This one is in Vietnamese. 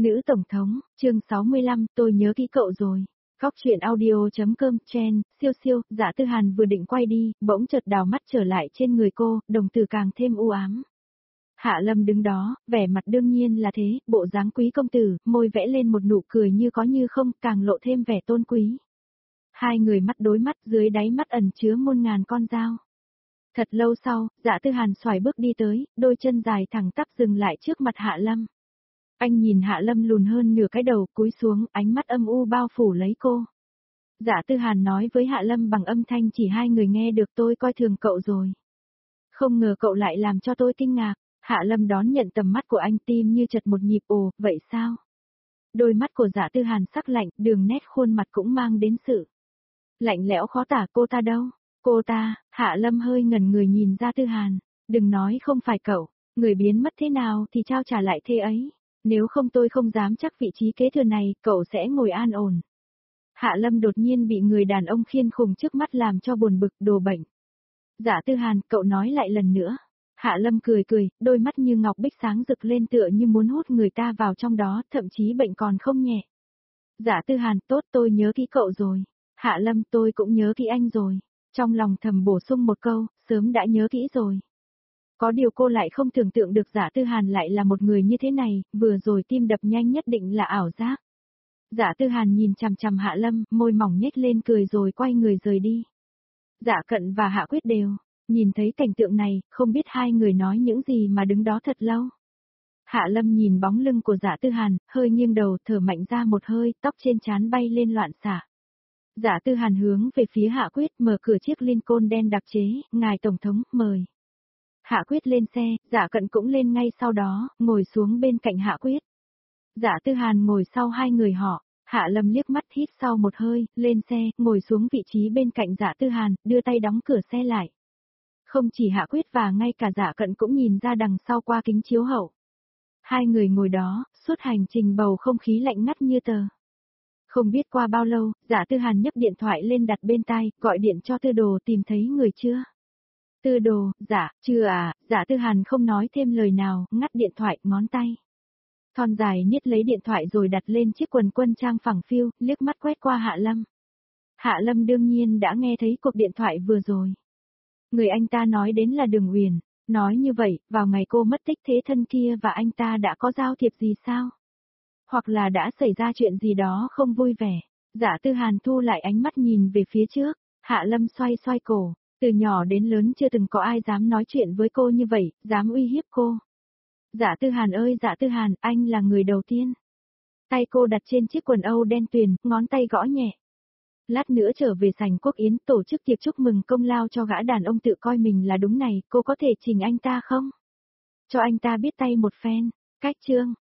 Nữ Tổng thống, chương 65, tôi nhớ kỹ cậu rồi. Góc chuyện audio.com Chen, siêu siêu, Dạ Tư Hàn vừa định quay đi, bỗng chợt đào mắt trở lại trên người cô, đồng tử càng thêm u ám. Hạ Lâm đứng đó, vẻ mặt đương nhiên là thế, bộ dáng quý công tử, môi vẽ lên một nụ cười như có như không, càng lộ thêm vẻ tôn quý. Hai người mắt đối mắt, dưới đáy mắt ẩn chứa muôn ngàn con dao. Thật lâu sau, Dạ Tư Hàn xoài bước đi tới, đôi chân dài thẳng tắp dừng lại trước mặt Hạ Lâm. Anh nhìn Hạ Lâm lùn hơn nửa cái đầu, cúi xuống, ánh mắt âm u bao phủ lấy cô. Dạ Tư Hàn nói với Hạ Lâm bằng âm thanh chỉ hai người nghe được, tôi coi thường cậu rồi. Không ngờ cậu lại làm cho tôi kinh ngạc. Hạ Lâm đón nhận tầm mắt của anh, tim như chật một nhịp. Ồ, vậy sao? Đôi mắt của Dạ Tư Hàn sắc lạnh, đường nét khuôn mặt cũng mang đến sự lạnh lẽo khó tả. Cô ta đâu? Cô ta? Hạ Lâm hơi ngẩn người nhìn Dạ Tư Hàn. Đừng nói không phải cậu, người biến mất thế nào thì trao trả lại thế ấy. Nếu không tôi không dám chắc vị trí kế thừa này, cậu sẽ ngồi an ổn. Hạ Lâm đột nhiên bị người đàn ông khiên khùng trước mắt làm cho buồn bực, đồ bệnh. Dạ Tư Hàn, cậu nói lại lần nữa. Hạ Lâm cười cười, đôi mắt như ngọc bích sáng rực lên tựa như muốn hút người ta vào trong đó, thậm chí bệnh còn không nhẹ. Dạ Tư Hàn, tốt, tôi nhớ kỹ cậu rồi. Hạ Lâm, tôi cũng nhớ kỹ anh rồi. Trong lòng thầm bổ sung một câu, sớm đã nhớ kỹ rồi. Có điều cô lại không tưởng tượng được Dạ Tư Hàn lại là một người như thế này, vừa rồi tim đập nhanh nhất định là ảo giác. Dạ Tư Hàn nhìn chằm chằm Hạ Lâm, môi mỏng nhếch lên cười rồi quay người rời đi. Dạ Cận và Hạ Quyết đều nhìn thấy cảnh tượng này, không biết hai người nói những gì mà đứng đó thật lâu. Hạ Lâm nhìn bóng lưng của Dạ Tư Hàn, hơi nghiêng đầu, thở mạnh ra một hơi, tóc trên trán bay lên loạn xạ. Dạ Tư Hàn hướng về phía Hạ Quyết, mở cửa chiếc Lincoln đen đặc chế, ngài Tổng thống, mời. Hạ Quyết lên xe, Dạ Cận cũng lên ngay sau đó, ngồi xuống bên cạnh Hạ Quyết. Dạ Tư Hàn ngồi sau hai người họ, Hạ Lâm liếc mắt hít sau một hơi, lên xe, ngồi xuống vị trí bên cạnh Dạ Tư Hàn, đưa tay đóng cửa xe lại. Không chỉ Hạ Quyết và ngay cả Dạ Cận cũng nhìn ra đằng sau qua kính chiếu hậu. Hai người ngồi đó, suốt hành trình bầu không khí lạnh ngắt như tờ. Không biết qua bao lâu, Dạ Tư Hàn nhấc điện thoại lên đặt bên tai, gọi điện cho Tư Đồ, tìm thấy người chưa? Tư Đồ, dạ, chưa à, Dạ Tư Hàn không nói thêm lời nào, ngắt điện thoại, ngón tay. Thon dài niết lấy điện thoại rồi đặt lên chiếc quần quân trang phẳng phiu, liếc mắt quét qua Hạ Lâm. Hạ Lâm đương nhiên đã nghe thấy cuộc điện thoại vừa rồi. Người anh ta nói đến là Đường Uyển, nói như vậy, vào ngày cô mất tích thế thân kia và anh ta đã có giao thiệp gì sao? Hoặc là đã xảy ra chuyện gì đó không vui vẻ. Dạ Tư Hàn thu lại ánh mắt nhìn về phía trước, Hạ Lâm xoay xoay cổ, từ nhỏ đến lớn chưa từng có ai dám nói chuyện với cô như vậy, dám uy hiếp cô. Dạ Tư Hàn ơi Dạ Tư Hàn, anh là người đầu tiên. Tay cô đặt trên chiếc quần âu đen tuyền, ngón tay gõ nhẹ. Lát nữa trở về sảnh quốc yến tổ chức tiệc chúc mừng công lao cho gã đàn ông tự coi mình là đúng này, cô có thể trình anh ta không? Cho anh ta biết tay một phen. Cách chương.